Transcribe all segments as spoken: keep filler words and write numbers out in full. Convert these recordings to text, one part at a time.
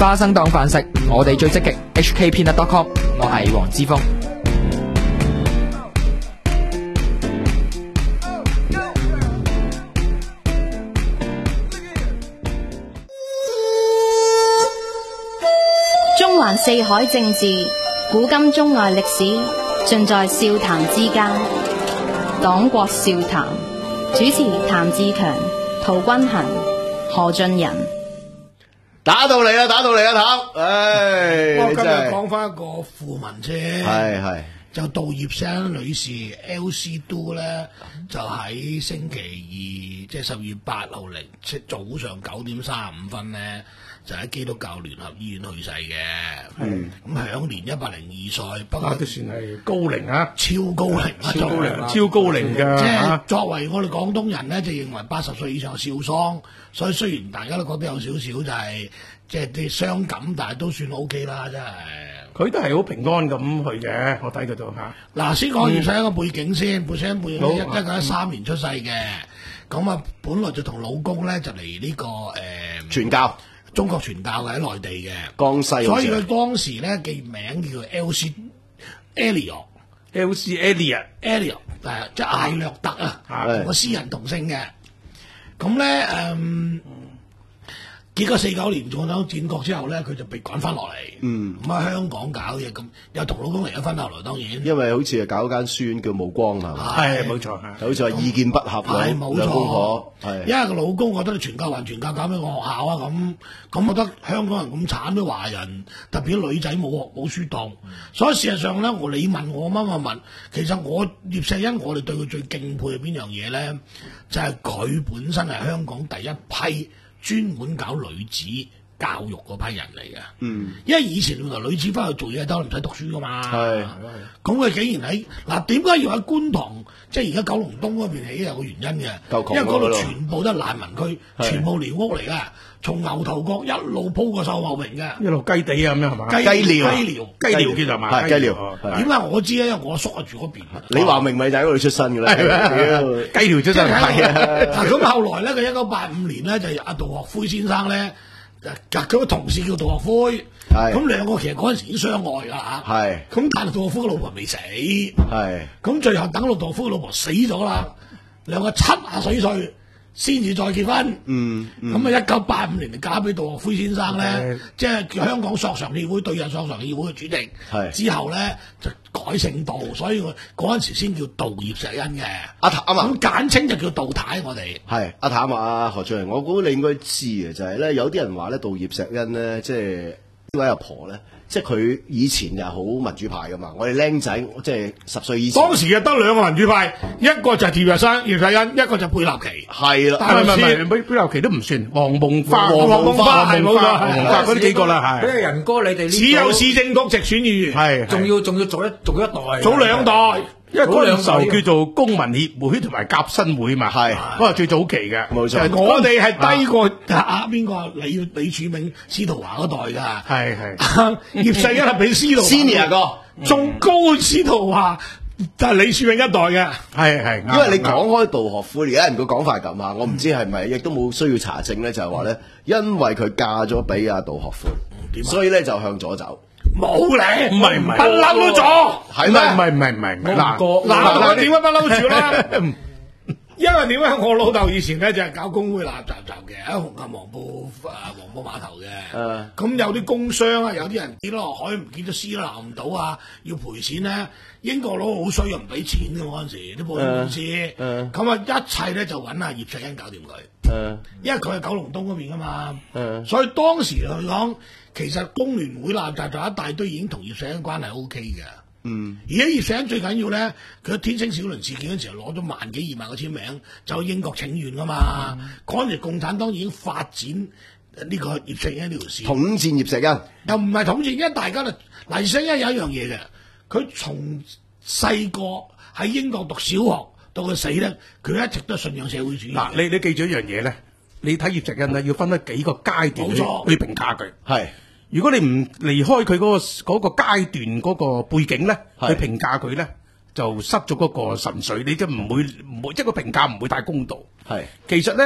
花生當飯食，我哋最積極 H K Peanut dot com， 我係黃之鋒。 中環四海政治，古今中外歷史，盡在笑談之間。黨國笑談，主持譚志強、陶君行、何俊仁。 打到嚟啦，打到嚟啦，譚！唉， 我今日真係講翻一個訃聞啫， 係係就杜葉錫恩女士 L C two 咧，就喺星期二，即係十月八號嚟，即早上九點三十五分咧，就喺基督教聯合醫院去世嘅。 嗯， 咁享年一百零二歲，不過都算係高齡啊， 超高齡啊， 超高齡，超高齡㗎。 即係作為我哋廣東人咧，就認為八十歲以上少喪，所以雖然大家都覺得有少少就係即係啲傷感，但係都算 O K 啦，真係。 佢都係好平安咁去嘅，我睇佢都嚇。 嗱，先講葉錫恩個背景先，葉錫恩背景一一九一三年出世嘅，咁啊，本來就同老公咧就嚟呢、這個誒傳教， 中國傳教嘅喺內地嘅江西， 所以佢當時咧嘅名叫做 L C Eliot，L C Eliot Eliot 誒，即係艾略特啊，同個詩人同姓嘅，咁咧誒。結果四九年共產黨戰國之後咧，佢就被趕翻落嚟。嗯，咁喺香港搞嘢，咁又同老公離咗婚，後來當然。 因為好似係搞間書院叫暮光係嘛？ 係冇錯， 好似話意見不合係冇兩公婆。 係因為個老公覺得你傳教還傳教，搞咩個學校啊咁？咁覺得香港人咁慘，啲華人特別啲女仔冇學冇書讀，嗯、所以事實上咧，我你問我乜乜問，其實我葉錫恩我哋對佢最敬佩係邊樣嘢咧？就係、是、佢本身係香港第一批。專門搞女子教育嗰批人嚟嘅，嗯，因為以前原來女子翻去做嘢都唔使讀書噶嘛，係，咁佢竟然喺嗱點解要喺觀塘，即係而家九龍東嗰邊起有個原因嘅，因為嗰度全部都係難民區，全部寮屋嚟嘅，從牛頭角一路鋪過秀茂坪嘅， 一路雞地啊咁樣係嘛？ 雞寮，雞寮， 雞寮叫做嘛？ 係雞寮， 點解我知咧？因為我叔係住嗰邊， 李華明咪就喺嗰度出身嘅啦， 雞寮出身係啊，嗱咁後來咧，佢一九八五年咧就阿杜學輝先生咧。佢個同事叫杜學輝，咁兩個其實嗰陣時已經相愛㗎啦嚇，咁但係杜學輝嘅老婆未死，咁最後等到杜學輝嘅老婆死咗啦，兩個七啊歲歲先至再結婚，咁啊一九八五年就嫁俾杜學輝先生咧，即係香港索償協會對印索償協會嘅主席，之後咧就改姓杜，所以我嗰陣時先叫杜葉錫恩嘅， 阿譚啊嘛， 咁簡稱就叫杜太，我哋係阿譚啊何俊仁，我估你應該知嘅就係咧，有啲人話咧杜葉錫恩咧，即係呢位阿婆咧。即係佢以前就好民主派噶嘛，我哋僆仔即係十歲以前。 當時就得兩個民主派，一個就係葉生葉錫恩，一個就貝納祺。 係啦， 但係唔係貝貝納祺都唔算，黃夢花、 黃夢花係冇錯， 黃夢花嗰啲幾個啦，係。 俾仁哥你哋只有市政局直選議員， 係仲要仲要做一做一代， 早兩代。 因為嗰陣時候叫做公民協會同埋革新會嘛，係嗰個最早期嘅， 冇錯。 我哋係低過啊邊個李李柱銘、司徒華嗰代㗎， 係係。 葉錫恩係比司徒 senior 個， 仲高過司徒華，就係李柱銘一代嘅， 係係。 因為你講開杜學輝，有人個講法咁啊，我唔知係咪，亦都冇需要查證咧，就係話咧，因為佢嫁咗俾阿杜學輝，所以咧就向左走。 冇咧， 唔係唔係， 不嬲都咗， 係咩？ 唔係唔係唔係，嗱嗱我點解不嬲住啦？因為點解我老豆以前咧就係搞工會垃圾站嘅，喺紅磡黃埔誒黃埔碼頭嘅。咁有啲工商啊，有啲人跌落海唔見咗屍啦，撈唔到啊，要賠錢咧。英國佬好衰又唔俾錢嘅嗰陣時，啲保險公司。咁啊一切咧就揾阿葉錫恩搞掂佢。因為佢係九龍東嗰邊噶嘛。所以當時嚟講，其實工聯會垃圾站一大堆已經同葉錫恩關係 O K 嘅。嗯，而家葉錫恩最緊要咧，佢天星小輪事件嗰陣時候攞咗萬幾二萬個簽名，就英國請願噶嘛。嗰陣時共產黨已經發展呢個葉錫恩呢條線， 統戰葉錫恩， 又唔係統戰，因為大家咧，嗱葉錫恩有一樣嘢嘅，佢從細個喺英國讀小學到佢死咧，佢一直都信仰社會主義。 嗱，你你記住一樣嘢咧，你睇葉錫恩咧要分得幾個階段去去評價佢，係。如果你唔離開佢嗰個嗰個階段嗰個背景咧，去評價佢咧，就失咗嗰個神髓，你即係唔會唔會，即係個評價唔會太公道。係，其實咧，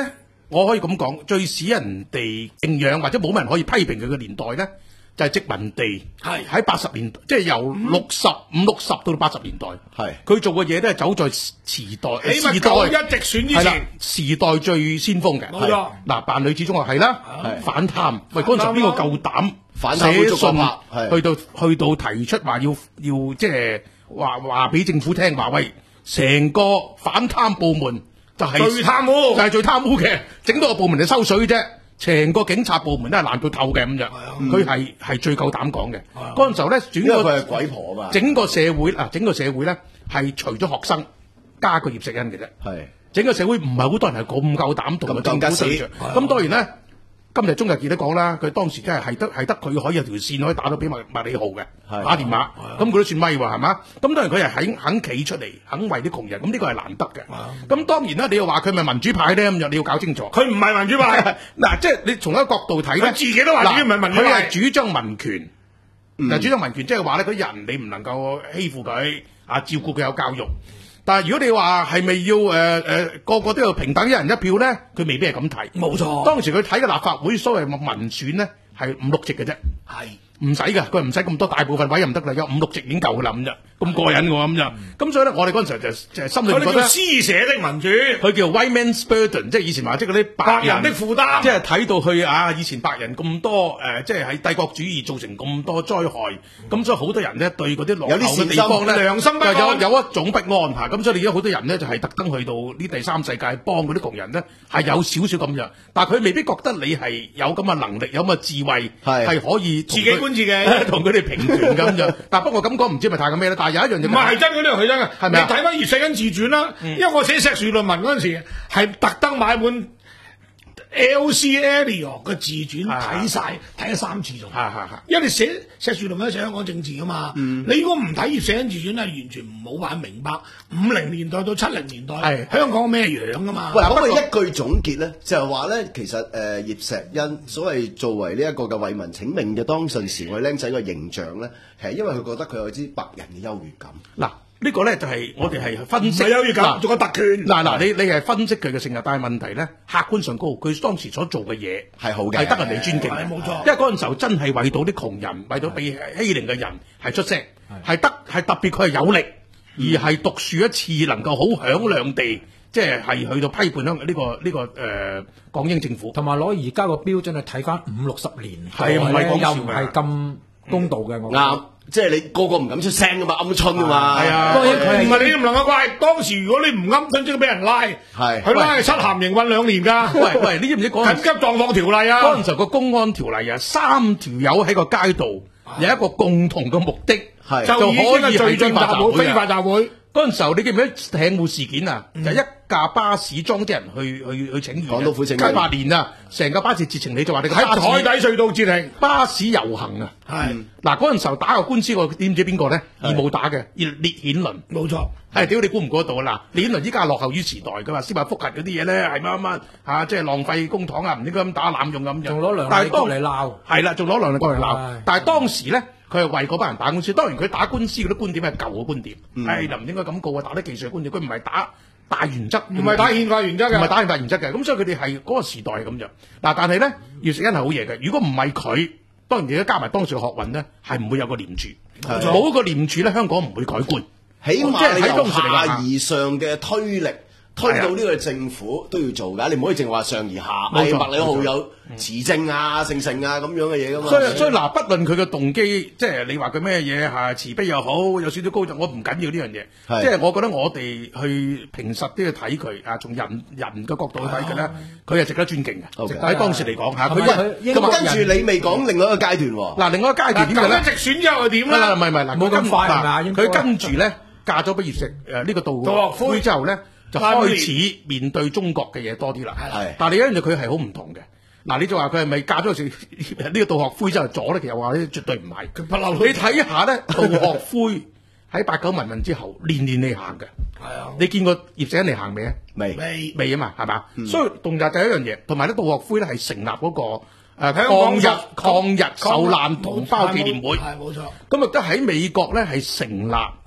我可以咁講，最使人哋敬仰或者冇乜人可以批評佢嘅年代咧，就係、是、殖民地。係喺八十年代，即係由六十五六十到八十年代。係佢做嘅嘢都係走在時代，時代一直選之前， 時代最先鋒嘅。冇錯。嗱，辦女子中學係啦，反貪。喂，嗰陣時邊個夠膽寫信去到去到提出話要要即係話話俾政府聽話，喂，成個反貪部門就係最貪污， 就係最貪污嘅，整多個部門嚟收水啫。成個警察部門都係爛到透嘅咁樣，佢係係最夠膽講嘅。嗰陣時候咧，整個佢係鬼婆啊嘛， 整個社會嗱，整個社會咧係除咗學生加個葉錫恩嘅啫。係整個社會唔係好多人係咁夠膽同佢政府對着。咁當然咧，今日鍾逸傑都講啦，佢當時真係係得係得佢可以有條線可以打到俾麥麥理浩嘅打電話，咁佢都算威喎，係嘛？咁當然佢係肯肯企出嚟，肯為啲窮人，咁呢個係難得嘅。咁當然啦，你又話佢係咪民主派咧？咁樣你要搞清楚， 佢唔係民主派。 嗱，即係你從一個角度睇咧， 佢自己都話自己唔係民主派， 佢係主張民權。嗱，主張民權即係話咧，佢人你唔能夠欺負佢，啊，照顧佢有教育。但係如果你話係咪要誒誒、呃呃、個個都要平等一人一票咧，佢未必係咁睇。冇錯，當時佢睇嘅立法會所謂民選咧係五六席嘅啫，係唔使㗎，佢唔使咁多，大部分委任得啦，有五六席已經夠㗎啦咁啫，咁過癮㗎喎咁就。咁所以咧，我哋嗰陣時就就心裏覺得，佢叫施捨的民主， 佢叫 white man's burden， 即係以前話即係嗰啲白人的負擔， 即係睇到去啊，以前白人咁多誒、呃，即係喺帝國主義造成咁多災害，咁所以好多人咧對嗰啲落後嘅地方咧， 良心不安， 有有一種不安嚇，咁所以而家好多人咧就係特登去到呢第三世界幫嗰啲窮人咧，係有少少咁樣，但係佢未必覺得你係有咁嘅能力，有咁嘅智慧，係可以自己管自己， 同佢哋平權咁樣。但不過咁講唔知係咪太咁咩咧？但係有一樣嘢唔係係真嘅，呢樣係真嘅， 係咪啊？ 你睇翻葉錫恩自傳啦，因為我寫碩士論文嗰陣時係特登買本 L C Elliot 嘅自傳睇晒，睇咗三次仲。係係係，因為你寫碩士論文寫香港政治噶嘛，你如果唔睇葉錫恩自傳咧，完全冇辦法明白五零年代到七零年代香港咩樣噶嘛。 喂，咁佢一句總結咧，就係話咧，其實誒、呃、葉錫恩所謂作為呢一個嘅為民請命嘅當陣時我哋僆仔嘅形象咧，係因為佢覺得佢有啲白人嘅優越感。 嗱。呢個咧就係我哋係分析， 唔係優越感，仲有特權。嗱嗱，你你係分析佢嘅性格，但係問題咧，客觀上高，佢當時所做嘅嘢係好嘅， 係得人哋尊敬嘅，冇錯。因為嗰陣時候真係為到啲窮人，為到被欺凌嘅人係出聲，係得係特別佢係有力，而係獨樹一幟，能夠好響亮地，即係係去到批判香呢個呢個誒港英政府， 同埋攞而家個標準去睇翻五六十年， 係唔係講笑又唔係咁公道嘅，我啱。即係你個個唔敢出聲噶嘛，鵪鶉噶嘛。係啊， 當然佢唔係你唔能夠怪。當時如果你唔鵪鶉，即係俾人拉，係佢拉係七鹹刑運兩年㗎。 喂喂，你知唔知嗰陣緊急狀況條例啊？ 嗰陣時個公安條例啊，三條友喺個街道有一個共同嘅目的， 就已經係罪證集會、非法集會。 嗰陣時候你記唔記得艇務事件啊？就一架巴士裝啲人去去去請願， 港督府請願，八年啊，成架巴士截停，你就話你喺海底隧道截停， 巴士遊行啊！係嗱嗰陣時候打個官司，我點知邊個咧？義務打嘅，列列顯倫，冇錯。係屌你估唔估得到啊？嗱，列顯倫依家落後於時代㗎嘛，司法覆核嗰啲嘢咧係乜乜嚇，即係浪費公帑啊，唔應該咁打濫用咁樣。 仲攞梁麗國嚟鬧， 係啦，仲攞梁麗國嚟鬧。但係當時咧。佢係為嗰班人打官司，當然佢打官司嗰啲觀點係舊嘅觀點，係就唔應該咁告啊！打啲技術觀點，佢唔係打大原則， 唔係打憲法原則嘅， 唔係打憲法原則嘅，咁所以佢哋係嗰個時代係咁樣。嗱，但係咧，葉錫恩係好嘢嘅。如果唔係佢，當然而家加埋當時嘅學運咧，係唔會有個廉署，冇個廉署咧，香港唔會改觀。 起碼你由下而上嘅推力。推到呢個政府都要做㗎，你唔可以淨話上而下。係麥理浩有持證啊、成成啊咁樣嘅嘢㗎嘛。所以所以嗱，不論佢嘅動機，即係你話佢咩嘢嚇，慈悲又好，有少少高尚，我唔緊要呢樣嘢。即係我覺得我哋去平實啲去睇佢啊，從人人嘅角度去睇佢咧，佢係值得尊敬嘅。喺當時嚟講嚇，佢咁跟住你未講另外一個階段喎。 嗱，另外一個階段點嘅咧？ 直選之後係點咧？ 唔係唔係嗱， 冇咁快係佢跟住咧嫁咗俾葉錫誒呢個杜岳輝之後咧。就開始面對中國嘅嘢多啲啦，但係你一樣嘢佢係好唔同嘅。嗱，你就話佢係咪嫁咗時呢個杜學輝之後咗咧？其實話咧絕對唔係。佢不嬲。你睇下咧，杜學輝喺八九民運之後年年嚟行嘅。係啊。你見過葉錫恩嚟行未啊？未未未啊嘛，係嘛？嗯、所以動作就係一樣嘢，同埋咧杜學輝咧係成立嗰、那個誒、呃、抗日抗日受難同胞紀念會。係冇錯。咁亦都喺美國咧係成立。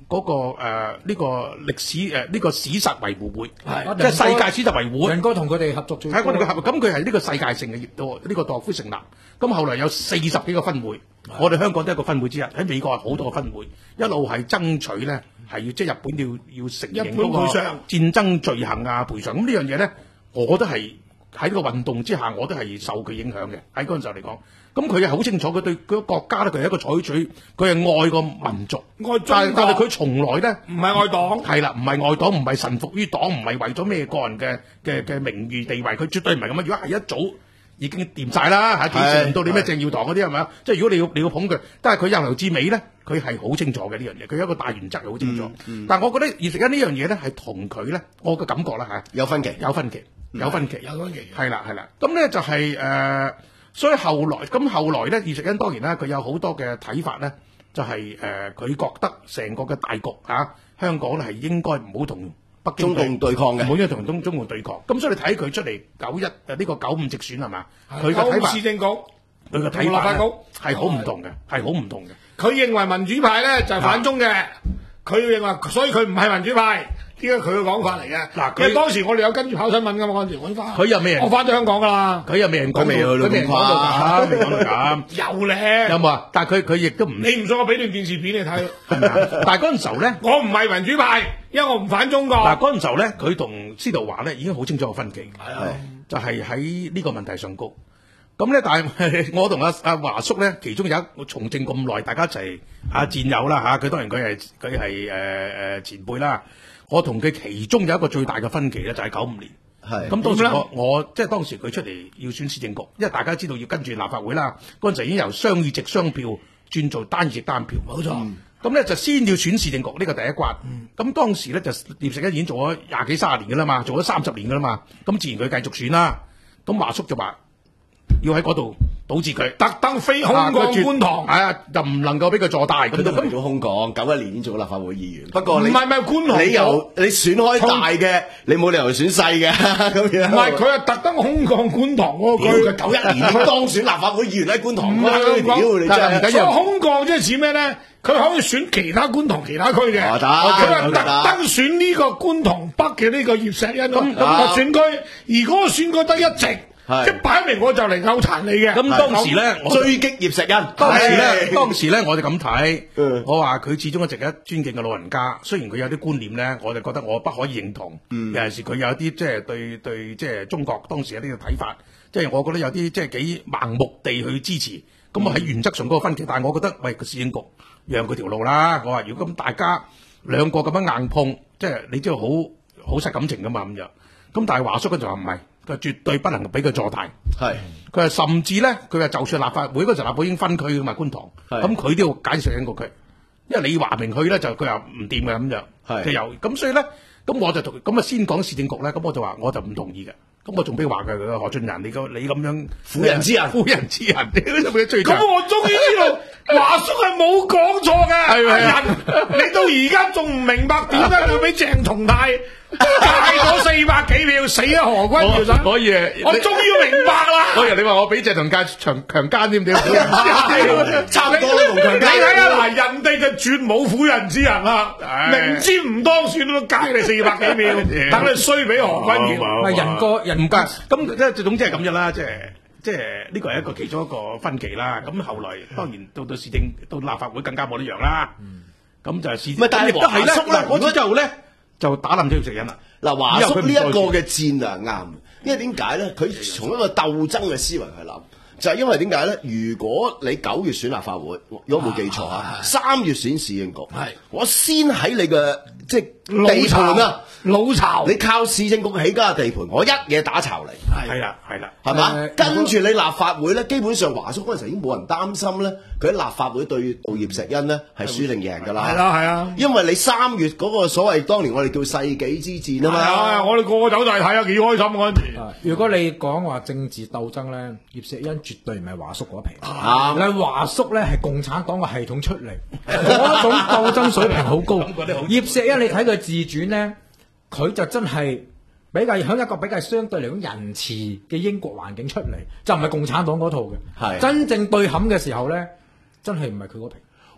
嗰個誒呢個歷史誒呢個史實維護會，即係世界史實維護會。 仁哥同佢哋合作最多。 係我哋嘅合作，咁佢係呢個世界性嘅業呢個杜霍夫成立。咁後來有四十幾個分會，我哋香港都係一個分會之一。喺美國係好多個分會，一路係爭取咧係要即係日本要要承認嗰個戰爭罪行啊賠償。咁呢樣嘢咧，我覺得係喺呢個運動之下，我都係受佢影響嘅。喺嗰陣時候嚟講。咁佢係好清楚，佢對佢個國家咧，佢係一個採取，佢係愛個民族，愛但係但係佢從來咧唔係愛黨， 係啦，唔係愛黨，唔係臣服於黨，唔係為咗咩個人嘅嘅嘅名譽地位，佢絕對唔係咁樣。如果係一早已經掂晒啦嚇，幾時輪到你咩鄭耀堂嗰啲係咪啊？即係如果你要你要捧佢，但係佢由頭至尾咧，佢係好清楚嘅呢樣嘢，佢有一個大原則係好清楚。嗯嗯、但係我覺得葉錫恩呢樣嘢咧係同佢咧，我嘅感覺啦嚇， 有分歧， 有分歧，有分歧， 有分歧， 係啦係啦。咁咧就係、是、誒。呃所以後來咁後來咧，葉錫恩當然啦，佢有好多嘅睇法咧，就係誒佢覺得成個嘅大局嚇、啊，香港咧係應該唔好同北京中共對抗嘅， 唔好應該同中中共對抗。咁所以你睇佢出嚟九一誒呢個九五直選係嘛？佢嘅睇法， 市政局， 佢嘅睇法咧係好唔同嘅，係好唔同嘅。 佢認為民主派咧就係反中嘅，佢認為所以佢唔係民主派。呢個佢嘅講法嚟嘅，嗱，因為當時我哋有跟住跑新聞㗎嘛，嗰陣時揾翻。佢又未人， 我翻咗香港㗎啦。 佢又未人講， 未佢未講到咁，未講到咁。 有咧。 有冇啊？但係佢佢亦都唔。 你唔信我俾段電視片你睇。 但係嗰陣時候咧， 我唔係民主派，因為我唔反中國。 嗱嗰陣時候咧，佢同司徒華咧已經好清楚個分歧，就係喺呢個問題上高。咁咧，但係我同阿阿華叔咧，其中有一從政咁耐，大家一齊啊戰友啦嚇。佢當然佢係佢係誒誒前輩啦。我同佢其中有一個最大嘅分歧咧，就係九五年。係咁當時我我即係當時佢出嚟要選市政局，因為大家知道要跟住立法會啦。嗰陣時已經由雙議席雙票轉做單議席單票，冇錯。咁咧就先要選市政局呢個第一關。咁當時咧就葉錫恩已經做咗廿幾三十年㗎啦嘛，做咗三十年㗎啦嘛。咁自然佢繼續選啦。咁華叔就話要喺嗰度堵截佢， 特登飛空降觀塘， 係啊，就唔能夠俾佢坐大。 佢都為咗空降，九一年已經做立法會議員。不過你唔係唔係觀塘， 你由你選開大嘅，你冇理由選細嘅咁樣。 唔係佢係特登空降觀塘喎，佢九一年當選立法會議員喺觀塘。 唔係屌你真係， 所以空降即係指咩咧？佢可以選其他觀塘其他區嘅，佢係特登選呢個觀塘北嘅呢個葉錫恩咁咁個選區，而嗰個選區得一席。即係擺明我就嚟勾殘你嘅。 咁當時咧，我追擊葉錫恩。 當時咧，當時咧，我就咁睇。我話佢始終係值得尊敬嘅老人家。雖然佢有啲觀念咧，我就覺得我不可以認同。嗯、尤其是佢有啲即係對對即係中國當時有啲嘅睇法，即係我覺得有啲即係幾盲目地去支持。咁我喺原則上嗰個分歧，但係我覺得喂個市政局讓佢條路啦。我話如果咁大家兩個咁樣硬碰，即係你知道好好失感情噶嘛咁樣。咁但係華叔佢就話唔係。佢絕對不能俾佢坐大，係佢話甚至咧，佢話就算立法會嗰陣立法會已經分區噶嘛，觀塘，咁佢都要解釋緊個區，因為李華明去咧就佢話唔掂嘅咁樣，佢又咁所以咧，咁我就同咁啊先講市政局咧，咁我就話我就唔同意嘅，咁我仲俾話佢何俊仁，你個你咁樣婦人之仁， 婦人之仁，你都俾佢追。 咁我終於知道華叔係冇講錯嘅，係咪啊？你到而家仲唔明白點解佢俾鄭松泰戒咗四百幾票死啊何君條仔？ 可以， 我終於明白啦！ 嗰日你話我俾鄭松泰強強姦添點？ 差唔多同強姦。 你睇下嗱，人哋就絕冇婦人之仁啦，明知唔當選都戒你四百幾票，等你衰俾何君條。 係人個人唔咁即係總之係咁樣啦，即係即係呢個係一個其中一個分歧啦。咁後來當然到到市政到立法會更加冇得讓啦。咁就係市。 唔係，但係華叔咧， 嗰次之後咧。就打冧咗葉錫恩啦。 嗱，華叔呢一個嘅戰略啱，因為點解咧？佢從一個鬥爭嘅思維去諗，就係、是、因為點解咧？如果你九月選立法會，如果冇記錯啊，三月選市政局，係我先喺你嘅即係地盤啊， 老巢， 你靠市政局起家嘅地盤，我一嘢打巢嚟， 係啦，係啦， 係嘛？跟住你立法會咧，基本上華叔嗰陣時已經冇人擔心咧，佢喺立法會對葉錫恩咧係輸定贏㗎啦。 係啦，係啊， 因為你三月嗰個所謂當年我哋叫世紀之戰啊嘛， 啊，我哋個個走就係睇下幾開心嗰陣時。 如果你講話政治鬥爭咧，葉錫恩絕對唔係華叔嗰皮。 啊， 你華叔咧係共產黨嘅系統出嚟，嗰種鬥爭水平好高。葉錫恩你睇佢自傳咧，佢就真係比較喺一個比較相對嚟講仁慈嘅英國環境出嚟，就唔係共產黨嗰套嘅。係真正對冚嘅時候咧，真係唔係佢嗰皮。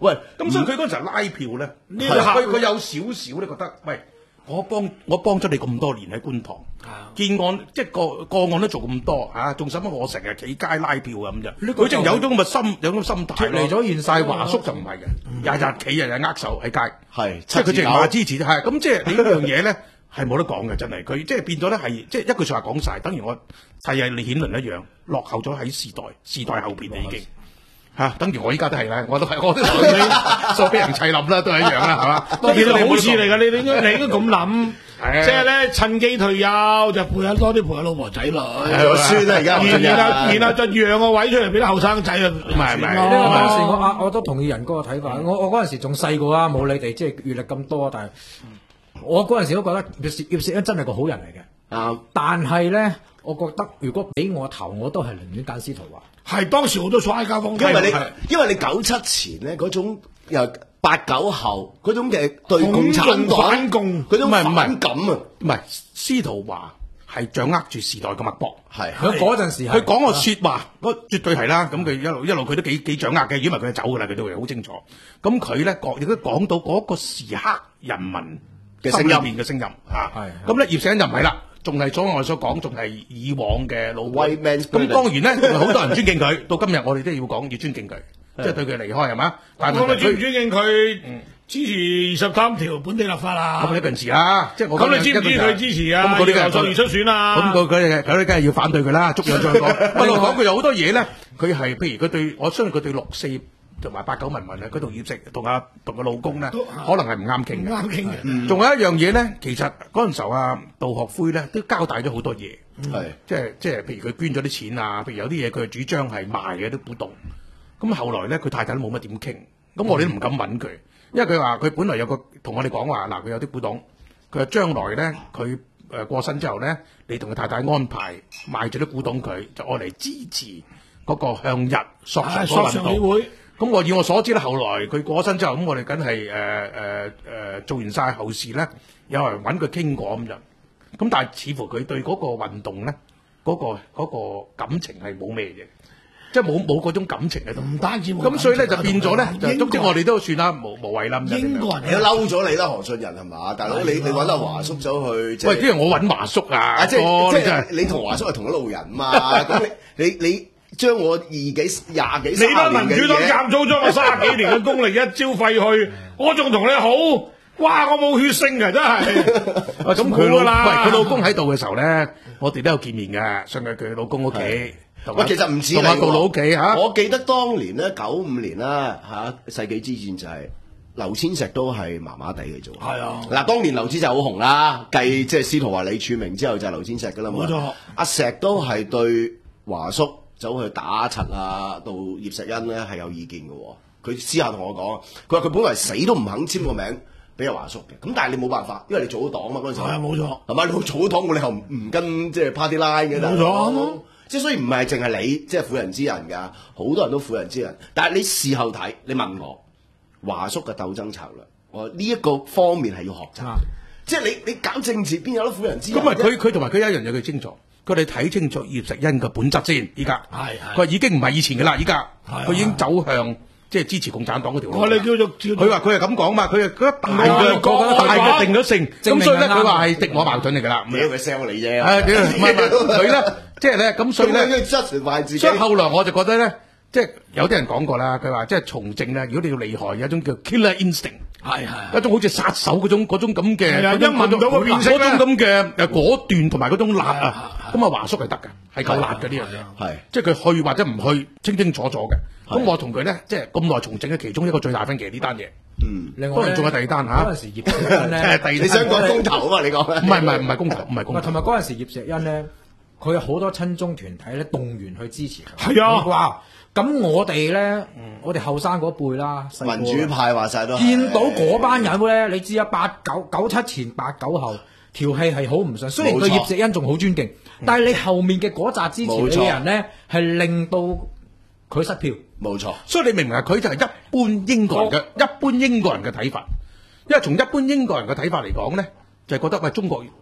喂， 咁所以佢嗰陣時候拉票咧， 呢佢佢有少少咧覺得，喂，我幫我幫咗你咁多年喺觀塘，見案即係個個案都做咁多嚇，仲使乜我成日企街拉票咁啫？佢淨有種咁嘅心，有種心態脫離咗現實。 華叔就唔係嘅，日日企日日握手喺街， 係即係佢淨係話支持，係咁即係你呢樣嘢咧係冇得講嘅，真係佢即係變咗咧係即係一句説話講晒，等於我係係李顯倫一樣，落後咗喺時代時代後邊啦已經。吓、啊，等於我依家都係啦，我都係，我都同你所俾人砌冧啦，都係一樣啦，係嘛？ 其實好事嚟㗎，你你應該你應該咁諗，即係咧趁機退休就陪下多啲陪下老婆仔女， 係我孫啦而家， 然後然後就讓個位出嚟俾啲後生仔啊， 唔係唔係， 呢個當時我啊我都同意仁哥嘅睇法，我我嗰陣時仲細個啊，冇你哋即係閲歷咁多，但係我嗰陣時都覺得葉葉葉錫恩真係個好人嚟嘅。 啊！ 但係咧，我覺得如果俾我投，我都係寧願揀司徒華。 係當時好多所謂街坊， 因為你因為你九七前咧嗰種又八九後嗰種嘅對共產黨反共嗰種反感啊， 唔係司徒華係掌握住時代嘅脈搏， 係佢嗰陣時佢講個説話，嗰絕對係啦。咁佢一路一路佢都幾幾掌握嘅，如果唔係佢就走噶啦，佢都會好清楚。咁佢咧講亦都講到嗰個時刻人民嘅聲音嘅聲音嚇。咁咧葉錫恩就唔係啦。仲係所我所講，仲係以往嘅老威。咁當然咧，仲係好多人尊敬佢。到今日我哋都要講，要尊敬佢，即係對佢離開係嘛？但係我哋尊唔尊敬佢支持二十三條本地立法啊？ 咁你平時啊，即係我咁你知唔知佢支持啊？咁嗰啲嘅就而出選啊？ 咁佢佢佢梗係要反對佢啦，逐樣再講。不過講佢有好多嘢咧，佢係譬如佢對我相信佢對六四同埋八九民運咧，佢同葉錫同阿同個老公咧，可能係唔啱傾嘅。 啱傾嘅。 仲有一樣嘢咧，其實嗰陣時候啊，杜學輝咧都交代咗好多嘢，係即係即係譬如佢捐咗啲錢啊，譬如有啲嘢佢主張係賣嘅啲古董。咁後來咧，佢太太都冇乜點傾，咁我哋都唔敢揾佢，因為佢話佢本來有個同我哋講話，嗱佢有啲古董，佢話將來咧佢誒過身之後咧，你同佢太太安排賣咗啲古董佢，就愛嚟支持嗰個向日索償嗰個運動。咁我以我所知咧，後來佢過咗身之後，咁我哋梗係誒誒誒做完晒後事咧，有人揾佢傾過咁樣。咁但係似乎佢對嗰個運動咧，嗰、嗰個嗰個感情係冇咩嘅，即係冇冇嗰種感情喺度。 唔單止冇。 咁所以咧就變咗咧，就總之我哋都算啦，無無謂啦。 英國人你都嬲咗你啦，何俊仁係嘛？大佬你你揾阿華叔走去， 喂，因為我揾華叔啊， 即係即係你同華叔係同一路人嘛？咁你你你。將我二幾廿幾你班民主黨夾租咗我三十幾年嘅功力一朝廢去，我仲同你好，哇！我冇血性嘅真係。 咁佢老喂佢老公喺度嘅時候咧，我哋都有見面嘅，上去佢老公屋企。喂， 其實唔似你杜老屋企嚇。 我記得當年咧九五年啦嚇，世紀之戰就係劉千石都係麻麻地嘅啫。係啊，嗱，當年劉千石好紅啦，繼即係司徒華李柱銘之後就係劉千石噶啦嘛。冇錯，阿石都係對華叔走去打柒啊，到葉錫恩咧係有意見嘅喎。佢私下同我講，佢話佢本來死都唔肯簽個名俾阿華叔嘅。咁但係你冇辦法，因為你組咗黨嘛嗰陣時。係啊，冇錯。係嘛，你組咗黨，冇理由唔跟即係 party line 嘅。冇錯。即係所以唔係淨係你即係婦人之仁㗎，好多人都婦人之仁。但係你事後睇，你問我華叔嘅鬥爭策略，我呢一個方面係要學習。即係你你搞政治邊有得婦人之仁？ 咁啊，佢佢同埋佢一樣嘢佢清楚。佢哋睇清楚葉錫恩嘅本質先，依家係係，佢已經唔係以前嘅啦，依家佢已經走向即係支持共產黨嗰條路。我哋叫做佢話佢係咁講嘛，佢係佢一大嘅大嘅定咗性，咁所以咧佢話係敵我矛盾嚟㗎啦。 屌佢 sell 你啫， 係屌唔係唔係佢咧，即係咧咁所以咧，所以後來我就覺得咧，即係有啲人講過啦，佢話即係從政咧，如果你要厲害，有一種叫 killer instinct。係係一種好似殺手嗰種嗰種咁嘅，一聞到個變色咧，嗰種咁嘅誒果斷同埋嗰種辣啊，咁啊華叔係得嘅，係夠辣嘅呢樣嘢，係即係佢去或者唔去，清清楚楚嘅。咁我同佢咧，即係咁耐從政嘅其中一個最大分歧呢單嘢。嗯，另外仲有第二單嚇。嗰陣時葉錫恩咧， 你想講公投啊嘛？你講唔係唔係唔係公投，唔係公投。 同埋嗰陣時葉錫恩咧，佢有好多親中團體咧動員去支持佢。 係啊， 哇！咁我哋咧，我哋後生嗰輩啦， 民主派話晒都見到嗰班人咧，你知啊，八九九七前八九後條氣係好唔順。雖然對葉錫恩仲好尊敬，但係你後面嘅嗰紮支持你嘅人咧，係令到佢失票。 冇錯， 所以你明唔明啊？佢就係一般英國人嘅一般英國人嘅睇法，因為從一般英國人嘅睇法嚟講咧，就係覺得喂中國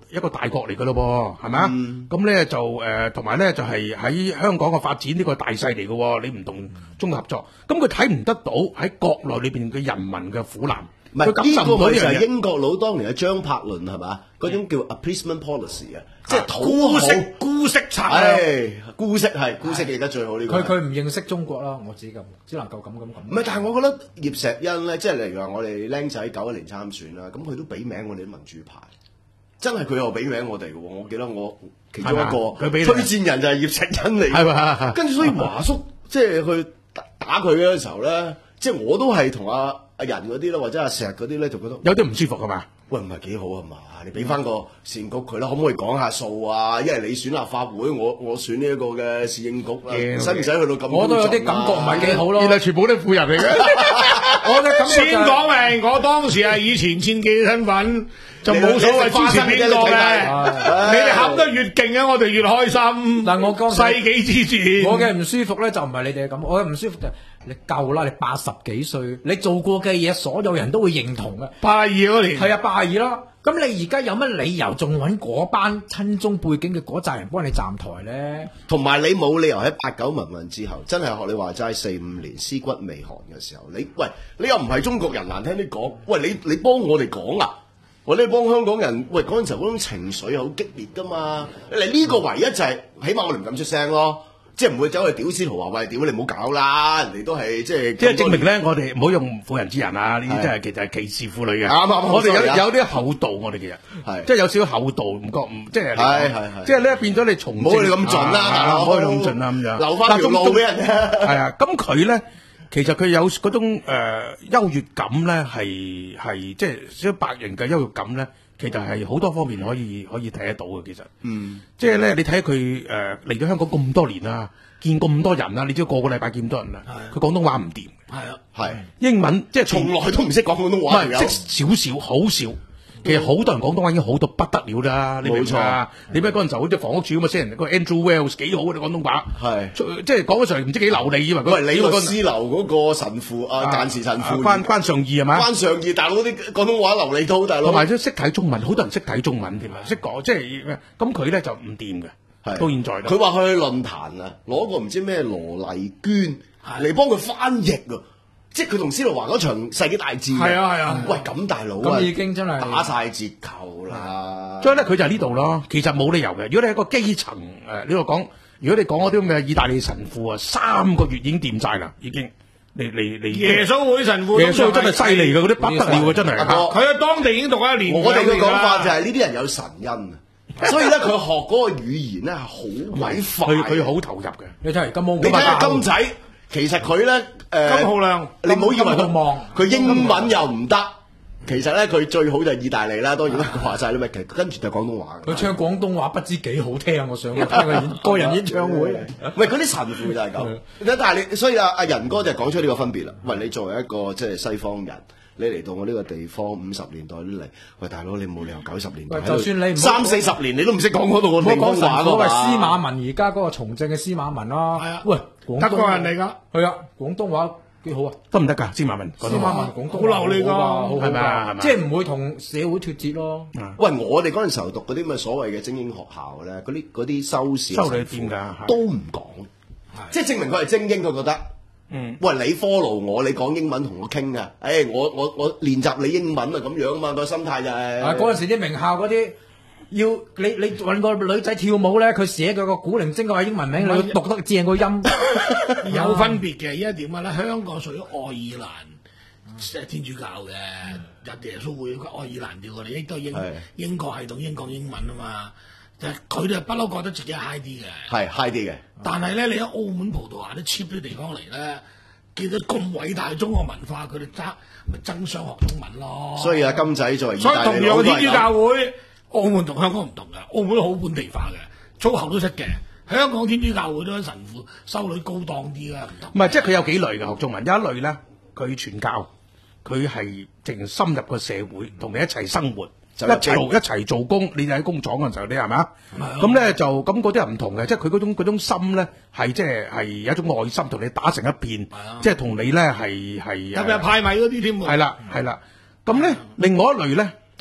一個大國嚟噶咯噃，係咪啊？咁咧、嗯、就誒，同埋咧就係喺香港嘅發展呢個大勢嚟嘅，你唔同中國合作，咁佢睇唔得到喺國內裏邊嘅人民嘅苦難。 唔係呢個咪就係英國佬當年嘅張伯倫係嘛？嗰種叫 appeasement policy 啊，即係姑息姑息策略， 姑息係姑息記得最好呢個。 佢佢唔認識中國啦，我只咁只能夠咁咁咁。 唔係，但係我覺得葉錫恩咧，即係例如話我哋僆仔九一年參選啦，咁佢都俾名我哋啲民主派，真係佢又俾名我哋嘅喎。我記得我其中一個推薦人就係葉錫恩嚟， 係嘛？ 跟住所以華叔即係去打佢嘅時候咧，即係我都係同阿阿仁嗰啲啦，或者阿石嗰啲咧，就覺得有啲唔舒服係嘛？ 喂，唔係幾好啊嘛？你俾翻個市政局佢啦，可唔可以講下數啊？因為你選立法會，我我選呢一個嘅市政局啦，使唔使去到咁？ 我都有啲感覺唔係幾好咯。 原來全部都係富人嚟嘅。 我嘅感覺先講明，我當時係以前戰記身份，就冇所謂支持邊個嘅。你哋冚得越勁啊，我哋越開心。 但我講世紀之戰， 我嘅唔舒服咧就唔係你哋嘅咁，我嘅唔舒服就係你夠啦，你八十幾歲，你做過嘅嘢，所有人都會認同嘅。 八二嗰年係啊，八二啦。咁你而家有乜理由仲揾嗰班親中背景嘅嗰扎人幫你站台咧？ 同埋你冇理由喺八九民運之後，真係學你話齋四五年屍骨未寒嘅時候，你喂你又唔係中國人，難聽啲講，喂你你幫我哋講啊！我哋幫香港人，喂嗰陣時候嗰種情緒係好激烈噶嘛，你呢個唯一就係、是，起碼我哋唔敢出聲咯。即係唔會走去屌司徒華，喂屌你唔好搞啦！人哋都係即係， 即係證明咧，我哋唔好用婦人之仁啊！呢啲真係其實係歧視婦女嘅。 啱啱， 我哋有有啲厚道，我哋其實係即係有少少厚道，唔覺唔即係。 係係係。 即係咧變咗你從唔好你咁盡啦，大佬， 唔好你咁盡啦咁樣。 留翻條路俾人啫。 係啊，咁佢咧其實佢有嗰種誒優越感咧，係係即係少白人嘅優越感咧。其實係好多方面可以可以睇得到嘅，其實，嗯，即係咧，你睇佢誒嚟咗香港咁多年啦，見咁多人啦，你知個個禮拜見咁多人啦，佢廣東話唔掂， 係啊， 係英文即係從來都唔識講廣東話， 唔係識少少，好少。其實好多人廣東話已經好到不得了啦，你明唔明啊？你咩嗰陣時好似房屋署咁啊，先人個 Andrew Wells 幾好嘅廣東話，係即係講嗰時唔知幾流利，以為喂你律師樓嗰個神父啊，間時神父關關上義係嘛？ 關上義大佬啲廣東話流利到大佬， 同埋都識睇中文，好多人識睇中文添啊，識講即係咁佢咧就唔掂嘅，到現在佢話去論壇啊，攞個唔知咩羅麗娟嚟幫佢翻譯啊。即係佢同司徒華嗰場世紀大戰， 係啊係啊， 喂咁大佬咁已經真係打晒折扣啦。 所以咧佢就係呢度咯，其實冇理由嘅。如果你係一個基層誒，呢度講，如果你講嗰啲咁嘅意大利神父啊，三個月已經掂晒啦，已經。你你你耶穌會神父， 耶穌真係犀利嘅，嗰啲不得了嘅真係。 佢喺當地已經讀咗一年。 我哋嘅講法就係呢啲人有神恩，所以咧佢學嗰個語言咧係好鬼快， 佢佢好投入嘅。 你睇金毛， 你睇下金仔。其實佢咧，誒， 金浩亮， 你唔好以為佢望，佢英文又唔得。其實咧，佢最好就係意大利啦。當然啦，佢話晒啲咩，其實跟住就廣東話。 佢唱廣東話不知幾好聽，我想聽個演個人演唱會。 喂，嗰啲神父就係咁。但係你，所以阿阿仁哥就講出呢個分別啦。喂，你作為一個即係西方人，你嚟到我呢個地方五十年代都嚟，喂大佬你冇理由九十年代， 就算你三四十年你都唔識講嗰度個地方話㗎嘛？ 司馬文而家嗰個從政嘅司馬文啦，係啊，喂， 德國人嚟㗎， 係啊，廣東話幾好啊， 得唔得㗎？司馬文， 司馬文廣東好流利㗎， 係咪啊？即係唔會同社會脫節咯。 喂，我哋嗰陣時候讀嗰啲咁嘅所謂嘅精英學校咧，嗰啲嗰啲修士修女點㗎？ 都唔講，即係證明佢係精英，佢覺得。嗯，喂，你 follow 我，你講英文同我傾啊！誒、欸，我我我練習你英文啊，咁樣啊嘛，個心態就係、是。 啊，嗰陣時啲名校嗰啲，要你你揾個女仔跳舞咧，佢寫佢個古靈精怪英文名，你要讀得正個音， 有分別嘅。依家點啊咧？香港屬於愛爾蘭，即係天主教嘅，入耶穌會愛爾蘭調過嚟，亦都係英英國系統英講英文啊嘛。佢哋不嬲覺得自己係 high 啲嘅， 係 high 啲嘅。 但係咧，你喺澳門、葡萄牙啲 cheap 啲地方嚟咧，見到咁偉大中國文化，佢哋爭咪爭相學中文咯。 所以啊，金仔作為意所以大利同樣天主教會，澳門同香港唔同嘅，澳門好本地化嘅，粗口都識嘅。香港天主教會都係神父修女高檔啲啦，唔同。 唔係，即係佢有幾類嘅學中文，有一類咧，佢傳教，佢係淨深入個社會，同你一齊生活。一齊一齊做工，你喺工廠嘅時候，你係咪啊？咁咧就咁嗰啲係唔同嘅，即係佢嗰種嗰種心咧，係即係係有一種愛心同你打成一片，即係同你咧係係特別係派米嗰啲添喎。 係啦係啦，咁咧另外一類咧就係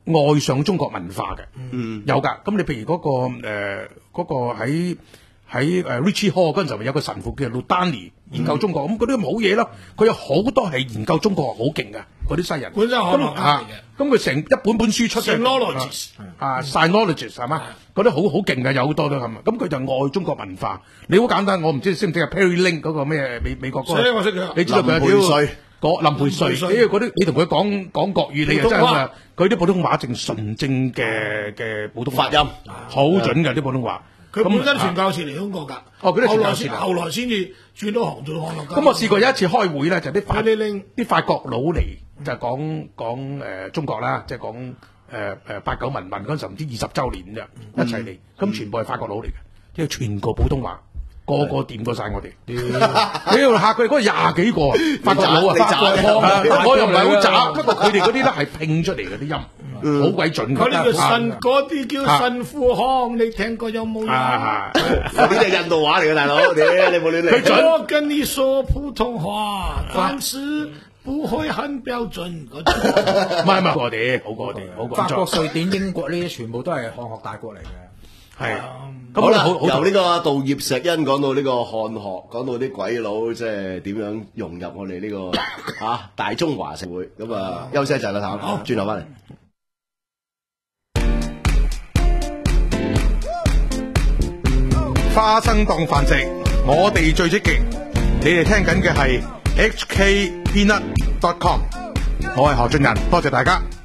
愛上中國文化嘅，嗯，有㗎。咁你譬如嗰、那個誒嗰、呃那個喺喺誒 Richie Hall 嗰陣時候有個神父叫 Ludani 研究中國，咁嗰啲好嘢咯。佢有好多係研究中國好勁㗎，嗰啲西人。 本身可能啊，咁佢成一本本書出嘅 Sinologist 啊 Sinologist 係嘛？嗰啲好好勁㗎，有好多都咁。咁佢就愛中國文化。你好簡單，我唔知你識唔識啊 Perry Link 嗰個咩美美國嗰、那個？ 識我識佢。 你知道佢林培瑞。 個林培瑞，因為嗰啲你同佢講講國語，你又真係啊！佢啲普通話正純正嘅嘅普通話發音， 好準嘅啲普通話。 佢本身傳教士嚟香港㗎， 哦，佢都傳教士， 後來先至轉到行做漢學家。 咁我試過有一次開會咧，就啲法啲法國佬嚟，就講講誒中國啦，即係講誒誒八九民運嗰陣時唔知二十週年啫，一齊嚟，咁全部係法國佬嚟嘅，即係全個普通話。個個掂過晒我哋，你要嚇佢哋嗰廿幾個法國佬啊！我又唔係好渣，不過佢哋嗰啲咧係拼出嚟嘅啲音，好鬼準。 嗰啲叫神，嗰啲叫神父腔，你聽過有冇啊？ 嗰啲係印度話嚟嘅，大佬，你你冇亂嚟。 佢準。我跟你說普通話，但是不會很標準。唔係唔係，我哋好過我哋，好過。 法國、瑞典、英國呢啲全部都係漢學大國嚟嘅。 係， 咁好啦，由呢個道葉錫恩講到呢個漢學，講到啲鬼佬即係點樣融入我哋呢個啊大中華社會，咁啊休息一陣啦，譚，轉頭翻嚟。 花生當飯食，我哋最積極。你哋聽緊嘅係 H K Peanut dot com， 我係何俊仁，多謝大家。